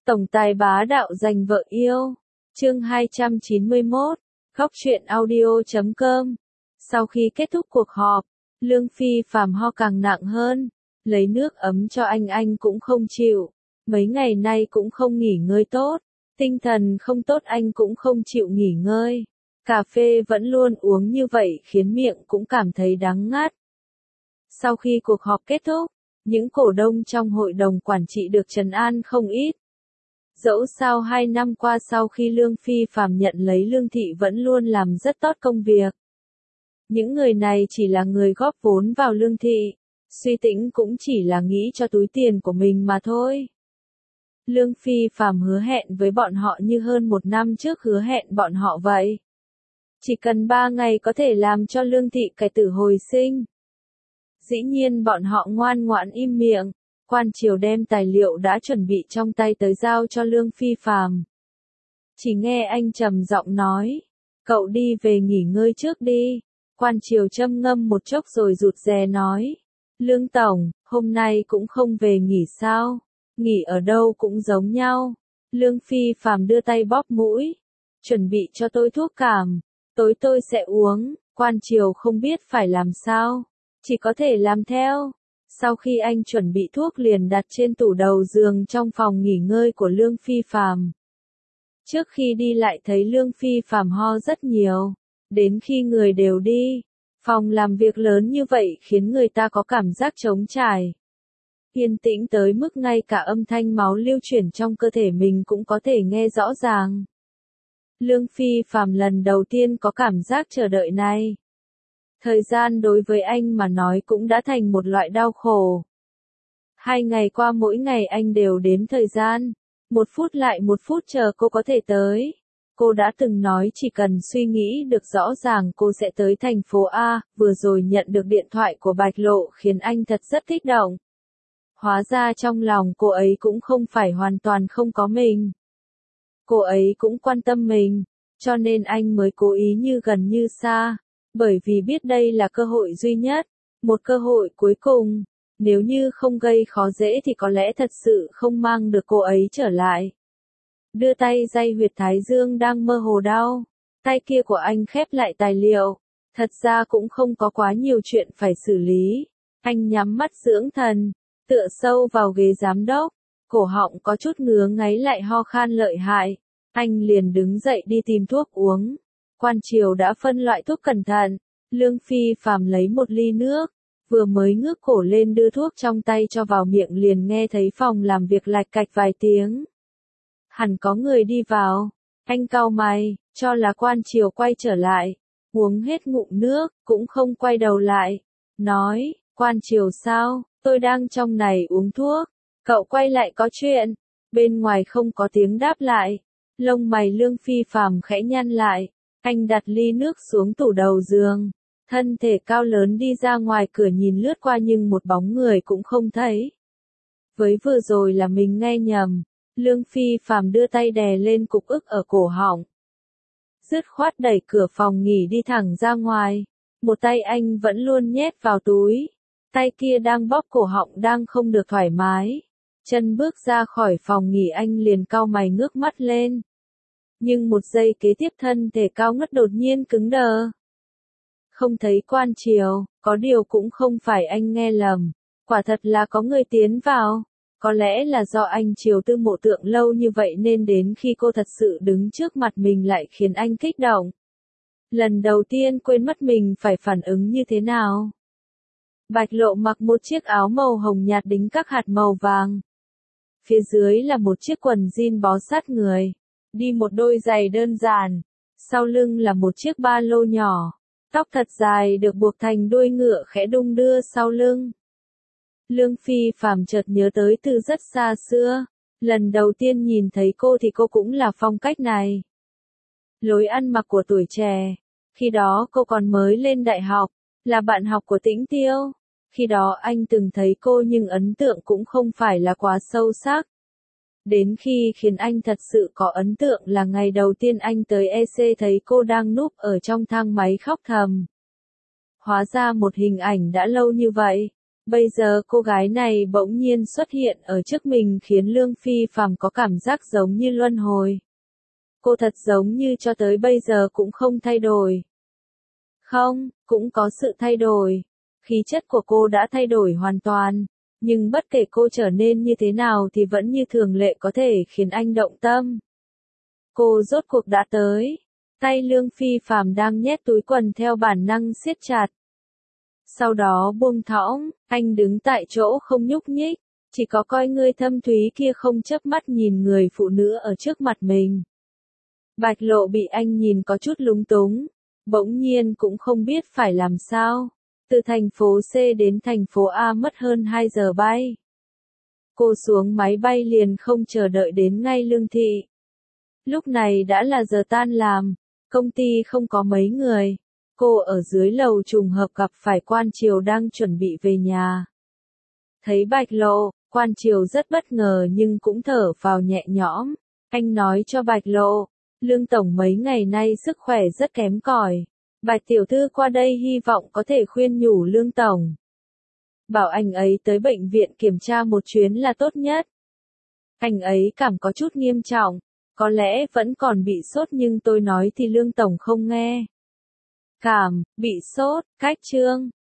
Tổng tài bá đạo giành vợ yêu. Chương 291. Góc truyện audio.com. Sau khi kết thúc cuộc họp, Lương Phi Phạm ho càng nặng hơn, lấy nước ấm cho anh cũng không chịu. Mấy ngày nay cũng không nghỉ ngơi tốt, tinh thần không tốt anh cũng không chịu nghỉ ngơi. Cà phê vẫn luôn uống như vậy khiến miệng cũng cảm thấy đắng ngắt. Sau khi cuộc họp kết thúc, những cổ đông trong hội đồng quản trị được trấn an không ít. Dẫu sao 2 năm qua sau khi Lương Phi Phạm nhận lấy Lương Thị vẫn luôn làm rất tốt công việc. Những người này chỉ là người góp vốn vào Lương Thị, suy tính cũng chỉ là nghĩ cho túi tiền của mình mà thôi. Lương Phi Phạm hứa hẹn với bọn họ như hơn 1 năm trước hứa hẹn bọn họ vậy. Chỉ cần 3 ngày có thể làm cho Lương Thị cải tử hồi sinh. Dĩ nhiên bọn họ ngoan ngoãn im miệng. Quan triều đem tài liệu đã chuẩn bị trong tay tới giao cho Lương Phi Phạm. Chỉ nghe anh trầm giọng nói, cậu đi về nghỉ ngơi trước đi. Quan triều châm ngâm một chốc rồi rụt rè nói, Lương Tổng, hôm nay cũng không về nghỉ sao? Nghỉ ở đâu cũng giống nhau. Lương Phi Phạm đưa tay bóp mũi, chuẩn bị cho tôi thuốc cảm, tối tôi sẽ uống. Quan triều không biết phải làm sao, chỉ có thể làm theo. Sau khi anh chuẩn bị thuốc liền đặt trên tủ đầu giường trong phòng nghỉ ngơi của Lương Phi Phạm. Trước khi đi lại thấy Lương Phi Phạm ho rất nhiều. Đến khi người đều đi, phòng làm việc lớn như vậy khiến người ta có cảm giác trống trải. Yên tĩnh tới mức ngay cả âm thanh máu lưu chuyển trong cơ thể mình cũng có thể nghe rõ ràng. Lương Phi Phạm lần đầu tiên có cảm giác chờ đợi này. Thời gian đối với anh mà nói cũng đã thành một loại đau khổ. 2 ngày qua mỗi ngày anh đều đếm thời gian, 1 phút lại 1 phút chờ cô có thể tới. Cô đã từng nói chỉ cần suy nghĩ được rõ ràng cô sẽ tới thành phố A, vừa rồi nhận được điện thoại của Bạch Lộ khiến anh thật rất kích động. Hóa ra trong lòng cô ấy cũng không phải hoàn toàn không có mình. Cô ấy cũng quan tâm mình, cho nên anh mới cố ý như gần như xa. Bởi vì biết đây là cơ hội duy nhất, một cơ hội cuối cùng, nếu như không gây khó dễ thì có lẽ thật sự không mang được cô ấy trở lại. Đưa tay day huyệt thái dương đang mơ hồ đau, tay kia của anh khép lại tài liệu, thật ra cũng không có quá nhiều chuyện phải xử lý. Anh nhắm mắt dưỡng thần, tựa sâu vào ghế giám đốc, cổ họng có chút ngứa ngáy lại ho khan lợi hại, anh liền đứng dậy đi tìm thuốc uống. Quan triều đã phân loại thuốc cẩn thận, Lương Phi Phạm lấy một ly nước, vừa mới ngước cổ lên đưa thuốc trong tay cho vào miệng liền nghe thấy phòng làm việc lạch cạch vài tiếng. Hẳn có người đi vào, anh cau mày, cho là quan triều quay trở lại, uống hết ngụm nước, cũng không quay đầu lại, nói, quan triều sao, tôi đang trong này uống thuốc, cậu quay lại có chuyện, bên ngoài không có tiếng đáp lại, lông mày Lương Phi Phạm khẽ nhăn lại. Anh đặt ly nước xuống tủ đầu giường, thân thể cao lớn đi ra ngoài cửa nhìn lướt qua nhưng một bóng người cũng không thấy. Với vừa rồi là mình nghe nhầm, Lương Phi Phạm đưa tay đè lên cục ức ở cổ họng. Dứt khoát đẩy cửa phòng nghỉ đi thẳng ra ngoài, một tay anh vẫn luôn nhét vào túi, tay kia đang bóp cổ họng đang không được thoải mái. Chân bước ra khỏi phòng nghỉ anh liền cau mày ngước mắt lên. Nhưng một giây kế tiếp thân thể cao ngất đột nhiên cứng đờ. Không thấy quan triều, có điều cũng không phải anh nghe lầm, quả thật là có người tiến vào, có lẽ là do anh triều tư mộ tượng lâu như vậy nên đến khi cô thật sự đứng trước mặt mình lại khiến anh kích động. Lần đầu tiên quên mất mình phải phản ứng như thế nào. Bạch Lộ mặc một chiếc áo màu hồng nhạt đính các hạt màu vàng. Phía dưới là một chiếc quần jean bó sát người. Đi một đôi giày đơn giản, sau lưng là một chiếc ba lô nhỏ, tóc thật dài được buộc thành đuôi ngựa khẽ đung đưa sau lưng. Lương Phi Phạm chợt nhớ tới từ rất xa xưa, lần đầu tiên nhìn thấy cô thì cô cũng là phong cách này. Lối ăn mặc của tuổi trẻ, khi đó cô còn mới lên đại học, là bạn học của Tĩnh Tiêu, khi đó anh từng thấy cô nhưng ấn tượng cũng không phải là quá sâu sắc. Đến khi khiến anh thật sự có ấn tượng là ngày đầu tiên anh tới EC thấy cô đang núp ở trong thang máy khóc thầm. Hóa ra một hình ảnh đã lâu như vậy, Bây giờ cô gái này bỗng nhiên xuất hiện ở trước mình khiến Lương Phi Phàm có cảm giác giống như luân hồi. Cô thật giống như cho tới bây giờ cũng không thay đổi. Không, cũng có sự thay đổi. Khí chất của cô đã thay đổi hoàn toàn. Nhưng bất kể cô trở nên như thế nào thì vẫn như thường lệ có thể khiến anh động tâm. Cô rốt cuộc đã tới. Tay Lương Phi Phàm đang nhét túi quần theo bản năng siết chặt. Sau đó buông thõng, anh đứng tại chỗ không nhúc nhích, chỉ có coi người thâm thúy kia không chớp mắt nhìn người phụ nữ ở trước mặt mình. Bạch Lộ bị anh nhìn có chút lúng túng, bỗng nhiên cũng không biết phải làm sao. Từ thành phố C đến thành phố A mất hơn 2 giờ bay. Cô xuống máy bay liền không chờ đợi đến ngay Lương thị. Lúc này đã là giờ tan làm, công ty không có mấy người. Cô ở dưới lầu trùng hợp gặp phải Quan Triều đang chuẩn bị về nhà. Thấy Bạch Lộ, Quan Triều rất bất ngờ nhưng cũng thở phào nhẹ nhõm. Anh nói cho Bạch Lộ, Lương Tổng mấy ngày nay sức khỏe rất kém cỏi. Bạch tiểu thư qua đây hy vọng có thể khuyên nhủ Lương Tổng. Bảo anh ấy tới bệnh viện kiểm tra một chuyến là tốt nhất. Anh ấy cảm có chút nghiêm trọng, có lẽ vẫn còn bị sốt nhưng tôi nói thì Lương Tổng không nghe. Cảm, bị sốt, cách chương.